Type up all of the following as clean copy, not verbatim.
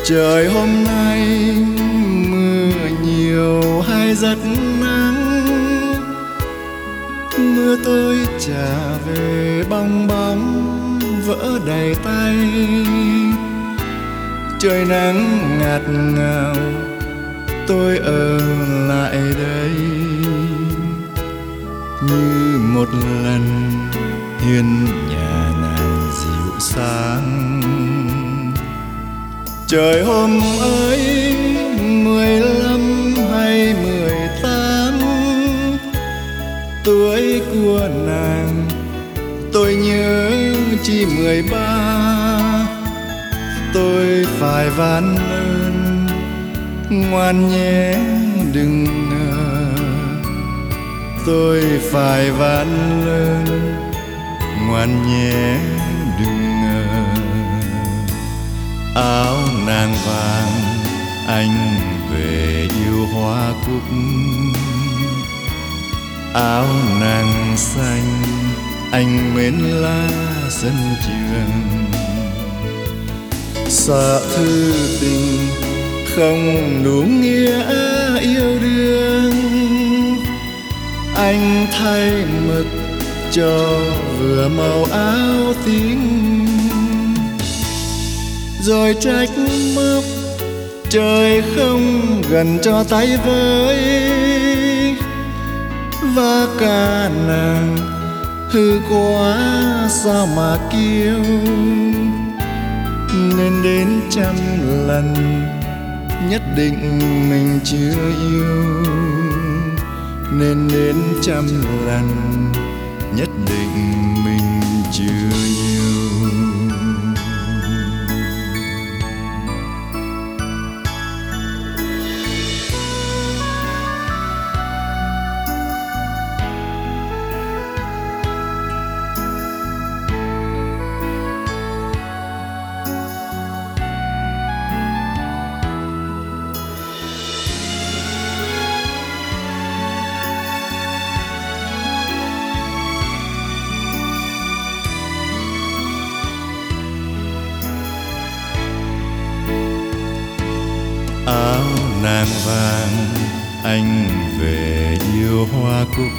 Trời hôm nay mưa nhiều hay rất nắng, mưa tôi trả về bong bóng vỡ đầy tay. Trời nắng ngạt ngào tôi ở lại đây, như một lần hiên nhà nàng dịu sáng. Trời hôm ấy 15 hay 18, tuổi của nàng tôi nhớ chỉ 13. Tôi phải van ơn ngoan nhé đừng ngờ, tôi phải van ơn ngoan nhé đừng ngờ. Áo nàng vàng anh về yêu hoa cúc, áo nàng xanh anh mến lá sân trường. Sợ thư tình không đủ nghĩa yêu đương, anh thay mực cho vừa màu áo tím. Rồi trách móc trời không gần cho tay với, và cả nàng hư quá sao mà kêu. Nên đến 100 lần nhất định mình chưa yêu, nên đến 100 lần nhất định mình chưa yêu. Áo nàng vàng anh về yêu hoa cúc,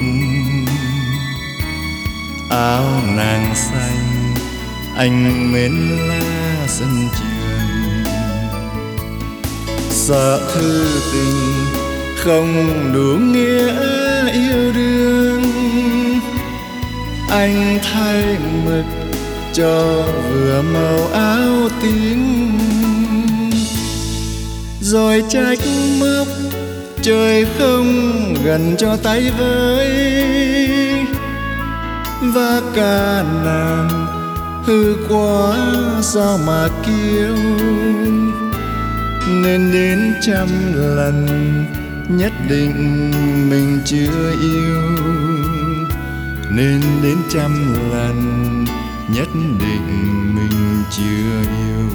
áo nàng xanh anh mến lá sân trường. Sợ thư tình không đủ nghĩa yêu đương, anh thay mực cho vừa màu áo tím. Rồi trách móc trời không gần cho tay với, và cả nàng hư quá sao mà kêu. Nên đến 100 lần nhất định mình chưa yêu, nên đến 100 lần nhất định mình chưa yêu,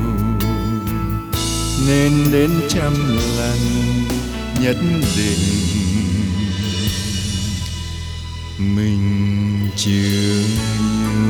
nên đến 100 lần nhất định mình chưa yêu.